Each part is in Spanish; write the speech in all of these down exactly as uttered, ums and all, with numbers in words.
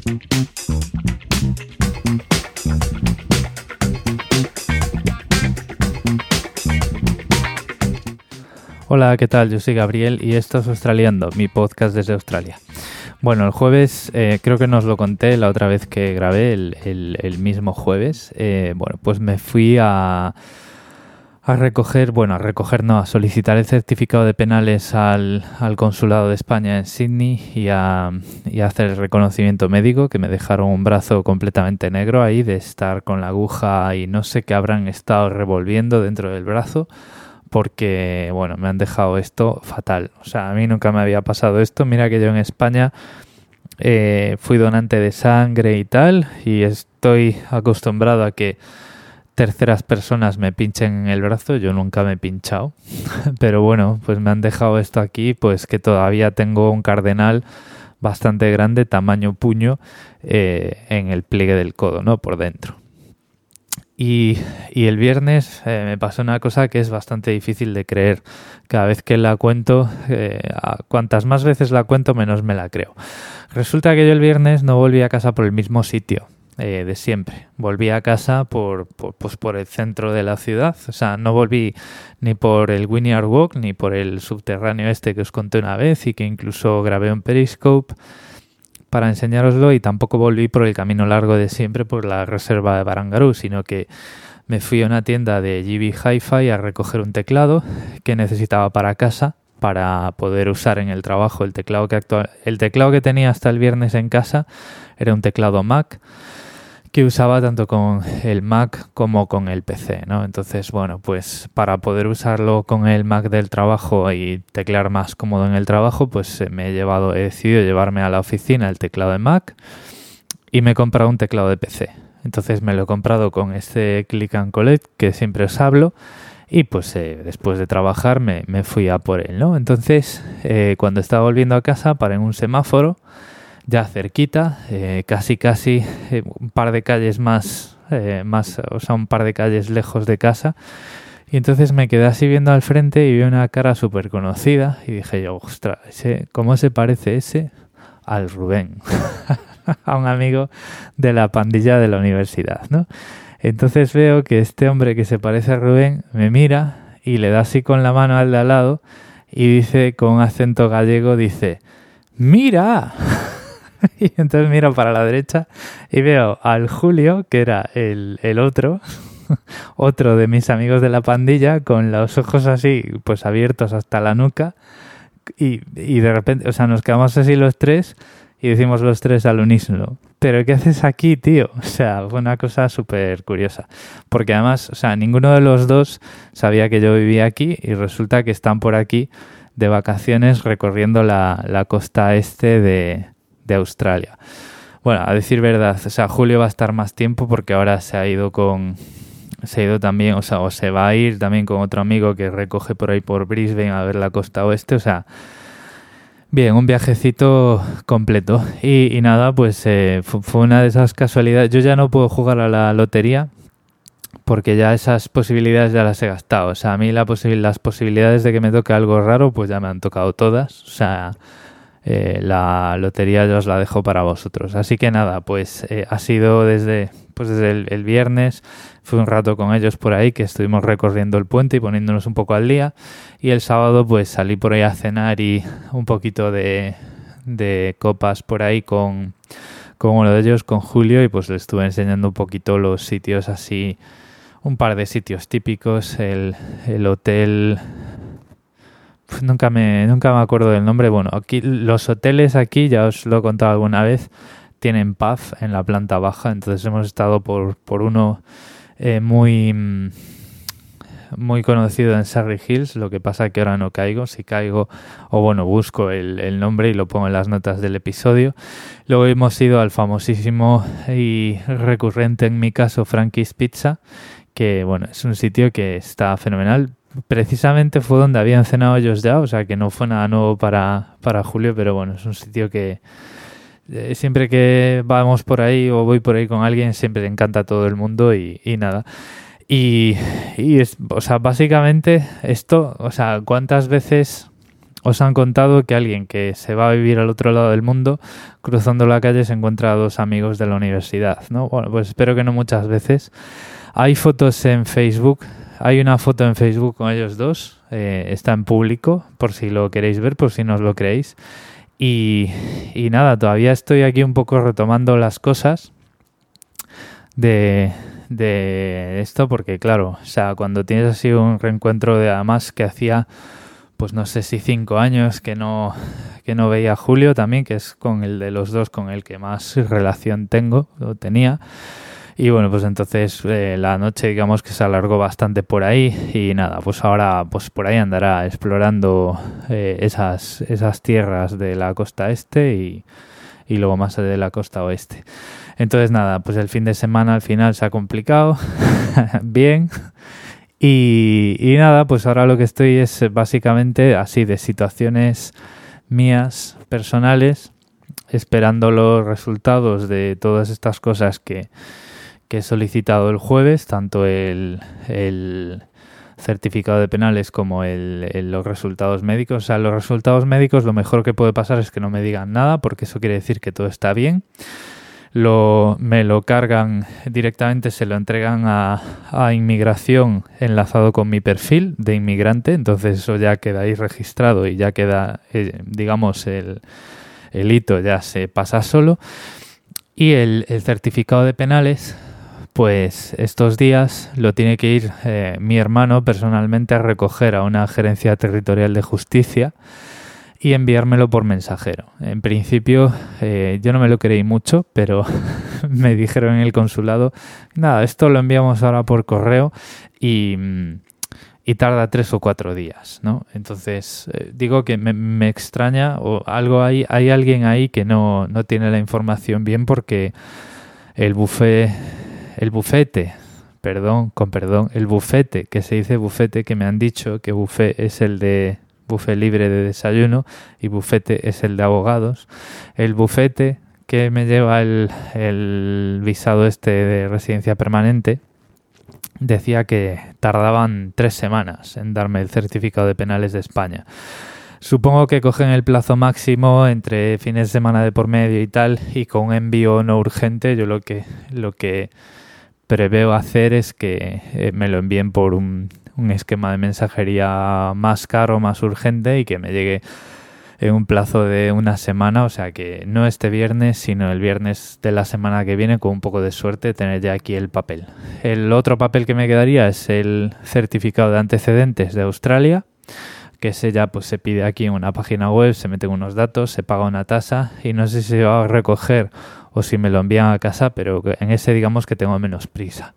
Hola, ¿qué tal? Yo soy Gabriel y esto es Australiando, mi podcast desde Australia. Bueno, el jueves, eh, creo que no os lo conté la otra vez que grabé, el, el, el mismo jueves, eh, bueno, pues me fui a, a recoger, bueno, a recoger no, a solicitar el certificado de penales al, al Consulado de España en Sydney y a, y a hacer el reconocimiento médico, que me dejaron un brazo completamente negro ahí de estar con la aguja y no sé qué habrán estado revolviendo dentro del brazo. Porque, bueno, me han dejado esto fatal. O sea, a mí nunca me había pasado esto. Mira que yo en España eh, fui donante de sangre y tal, y estoy acostumbrado a que terceras personas me pinchen en el brazo. Yo nunca me he pinchado. Pero bueno, pues me han dejado esto aquí, pues que todavía tengo un cardenal bastante grande, tamaño puño, eh, en el pliegue del codo, ¿no? Por dentro. Y, y el viernes eh, me pasó una cosa que es bastante difícil de creer. Cada vez que la cuento, eh, a cuantas más veces la cuento, menos me la creo. Resulta que yo el viernes no volví a casa por el mismo sitio eh, de siempre. Volví a casa por, por, pues por el centro de la ciudad. O sea, no volví ni por el Wynyard Walk ni por el subterráneo este que os conté una vez y que incluso grabé en Periscope para enseñároslo, y tampoco volví por el camino largo de siempre por la reserva de Barangaroo, sino que me fui a una tienda de G B Hi-Fi a recoger un teclado que necesitaba para casa para poder usar en el trabajo. El teclado que actual, el teclado que tenía hasta el viernes en casa era un teclado Mac que usaba tanto con el Mac como con el P C, ¿no? Entonces, bueno, pues para poder usarlo con el Mac del trabajo y teclear más cómodo en el trabajo, pues me he llevado, he decidido llevarme a la oficina el teclado de Mac y me he comprado un teclado de P C. Entonces me lo he comprado con este Click and Collect que siempre os hablo, y pues eh, después de trabajar me, me fui a por él, ¿no? Entonces, eh, cuando estaba volviendo a casa, paré en un semáforo ya cerquita, eh, casi casi eh, un par de calles más, eh, más, o sea, un par de calles lejos de casa. Y entonces me quedé así viendo al frente y vi una cara súper conocida y dije yo, ostras, ese, ¿cómo se parece ese al Rubén? A un amigo de la pandilla de la universidad, ¿no? Entonces veo que este hombre que se parece a Rubén me mira y le da así con la mano al de al lado y dice con un acento gallego, dice, ¡mira! Y entonces miro para la derecha y veo al Julio, que era el, el otro, otro de mis amigos de la pandilla, con los ojos así, pues abiertos hasta la nuca, y, y de repente, o sea, nos quedamos así los tres y decimos los tres al unísono, ¿pero qué haces aquí, tío? O sea, fue una cosa súper curiosa, porque además, o sea, ninguno de los dos sabía que yo vivía aquí y resulta que están por aquí de vacaciones recorriendo la, la costa este de... de Australia. Bueno, a decir verdad, o sea, Julio va a estar más tiempo porque ahora se ha ido con... Se ha ido también, o sea, o se va a ir también con otro amigo que recoge por ahí por Brisbane a ver la costa oeste, o sea... Bien, un viajecito completo. Y, y nada, pues eh, fue una de esas casualidades. Yo ya no puedo jugar a la lotería porque ya esas posibilidades ya las he gastado. O sea, a mí la posibil- las posibilidades de que me toque algo raro, pues ya me han tocado todas. O sea... Eh, la lotería yo os la dejo para vosotros. Así que nada, pues eh, ha sido desde, pues desde el, el viernes, fui un rato con ellos por ahí, que estuvimos recorriendo el puente y poniéndonos un poco al día, y el sábado pues salí por ahí a cenar y un poquito de, de copas por ahí con, con uno de ellos, con Julio, y pues le estuve enseñando un poquito los sitios así, un par de sitios típicos, el, el hotel... Nunca me, nunca me acuerdo del nombre. Bueno, aquí los hoteles aquí, ya os lo he contado alguna vez, tienen pub en la planta baja. Entonces hemos estado por, por uno eh, muy, muy conocido en Surrey Hills. Lo que pasa que ahora no caigo. Si caigo, o bueno, busco el, el nombre y lo pongo en las notas del episodio. Luego hemos ido al famosísimo y recurrente en mi caso Frankie's Pizza, que bueno, es un sitio que está fenomenal. Precisamente fue donde habían cenado ellos ya, o sea que no fue nada nuevo para, para Julio, pero bueno, es un sitio que eh, siempre que vamos por ahí o voy por ahí con alguien siempre le encanta a todo el mundo y, y nada. Y, y es, o sea, básicamente esto, o sea, ¿cuántas veces os han contado que alguien que se va a vivir al otro lado del mundo, cruzando la calle se encuentra a dos amigos de la universidad, ¿no? Bueno, pues espero que no muchas veces. Hay fotos en Facebook, hay una foto en Facebook con ellos dos, eh, está en público, por si lo queréis ver, por si no os lo creéis. Y, y nada, todavía estoy aquí un poco retomando las cosas de, de esto, porque claro, o sea, cuando tienes así un reencuentro de además que hacía, pues no sé si cinco años que no, que no veía a Julio también, que es con el de los dos con el que más relación tengo, o tenía. Y bueno, pues entonces eh, la noche digamos que se alargó bastante por ahí y nada, pues ahora pues por ahí andará explorando eh, esas, esas tierras de la costa este y, y luego más de la costa oeste. Entonces nada, pues el fin de semana al final se ha complicado, bien, y, y nada, pues ahora lo que estoy es básicamente así de situaciones mías personales, esperando los resultados de todas estas cosas que que he solicitado el jueves, tanto el, el certificado de penales como el, el, los resultados médicos. O sea, los resultados médicos lo mejor que puede pasar es que no me digan nada, porque eso quiere decir que todo está bien. Lo, me lo cargan directamente, se lo entregan a, a inmigración enlazado con mi perfil de inmigrante, entonces eso ya queda ahí registrado y ya queda, eh, digamos, el, el hito ya se pasa solo. Y el, el certificado de penales, pues estos días lo tiene que ir eh, mi hermano personalmente a recoger a una gerencia territorial de justicia y enviármelo por mensajero. En principio eh, yo no me lo creí mucho, pero me dijeron en el consulado, nada, esto lo enviamos ahora por correo y, y tarda tres o cuatro días, ¿no? Entonces eh, digo que me, me extraña o algo hay, hay alguien ahí que no, no tiene la información bien porque el buffet... El bufete, perdón, con perdón, el bufete, que se dice bufete, que me han dicho que buffet es el de buffet libre de desayuno y bufete es el de abogados. El bufete que me lleva el, el visado este de residencia permanente decía que tardaban tres semanas en darme el certificado de penales de España. Supongo que cogen el plazo máximo entre fines de semana de por medio y tal, y con un envío no urgente yo lo que lo que preveo hacer es que eh, me lo envíen por un, un esquema de mensajería más caro, más urgente y que me llegue en un plazo de una semana, o sea que no este viernes, sino el viernes de la semana que viene, con un poco de suerte, tener ya aquí el papel. El otro papel que me quedaría es el certificado de antecedentes de Australia, que ese ya pues se pide aquí en una página web, se meten unos datos, se paga una tasa y no sé si se va a recoger o si me lo envían a casa, pero en ese digamos que tengo menos prisa.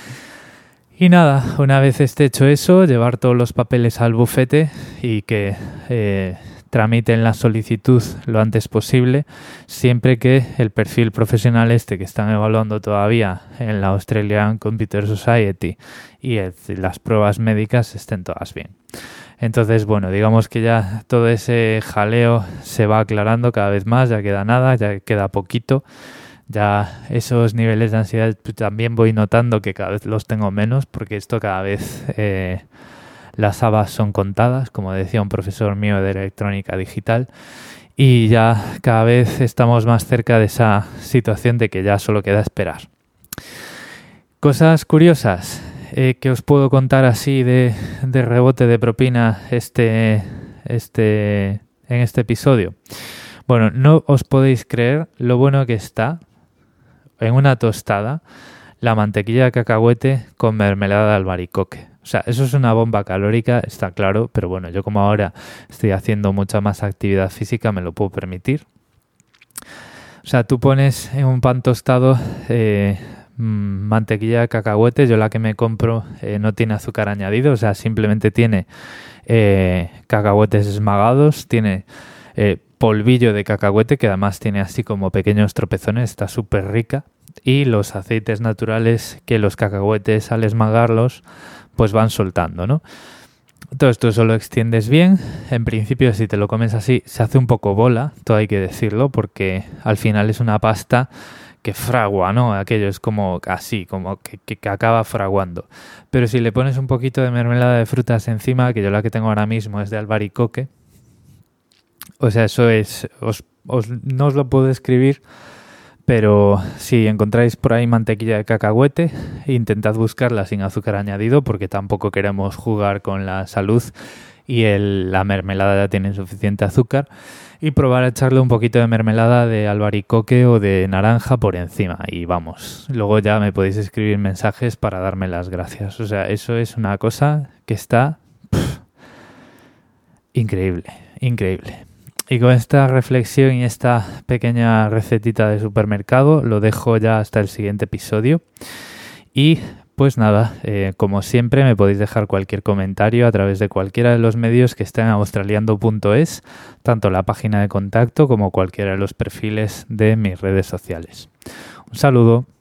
Y nada, una vez esté hecho eso, llevar todos los papeles al bufete y que eh, tramiten la solicitud lo antes posible, siempre que el perfil profesional este que están evaluando todavía en la Australian Computer Society y el, las pruebas médicas estén todas bien. Entonces, bueno, digamos que ya todo ese jaleo se va aclarando cada vez más, ya queda nada, ya queda poquito. Ya esos niveles de ansiedad pues, también voy notando que cada vez los tengo menos, porque esto cada vez eh, las habas son contadas, como decía un profesor mío de electrónica digital, y ya cada vez estamos más cerca de esa situación de que ya solo queda esperar. Cosas curiosas. Eh, que os puedo contar así de, de rebote de propina este, este, en este episodio. Bueno, no os podéis creer lo bueno que está en una tostada la mantequilla de cacahuete con mermelada de albaricoque. O sea, eso es una bomba calórica, está claro, pero bueno, yo como ahora estoy haciendo mucha más actividad física me lo puedo permitir. O sea, tú pones en un pan tostado... Eh, mantequilla de cacahuete, yo la que me compro eh, no tiene azúcar añadido, o sea, simplemente tiene eh, cacahuetes esmagados, tiene eh, polvillo de cacahuete, que además tiene así como pequeños tropezones, está súper rica, y los aceites naturales que los cacahuetes al esmagarlos pues van soltando, ¿no? Todo esto eso lo extiendes bien. En principio, si te lo comes así, se hace un poco bola, todo hay que decirlo, porque al final es una pasta que fragua, ¿no? Aquello es como así, como que, que, que acaba fraguando. Pero si le pones un poquito de mermelada de frutas encima, que yo la que tengo ahora mismo es de albaricoque, O sea, eso es... Os, os, no os lo puedo describir, pero si encontráis por ahí mantequilla de cacahuete, intentad buscarla sin azúcar añadido, porque tampoco queremos jugar con la salud y el, la mermelada ya tiene suficiente azúcar. Y probar a echarle un poquito de mermelada de albaricoque o de naranja por encima. Y vamos, luego ya me podéis escribir mensajes para darme las gracias. O sea, eso es una cosa que está pff, increíble, increíble. Y con esta reflexión y esta pequeña recetita de supermercado lo dejo ya hasta el siguiente episodio. Y pues nada, eh, como siempre me podéis dejar cualquier comentario a través de cualquiera de los medios que estén en australiando punto es, tanto la página de contacto como cualquiera de los perfiles de mis redes sociales. Un saludo.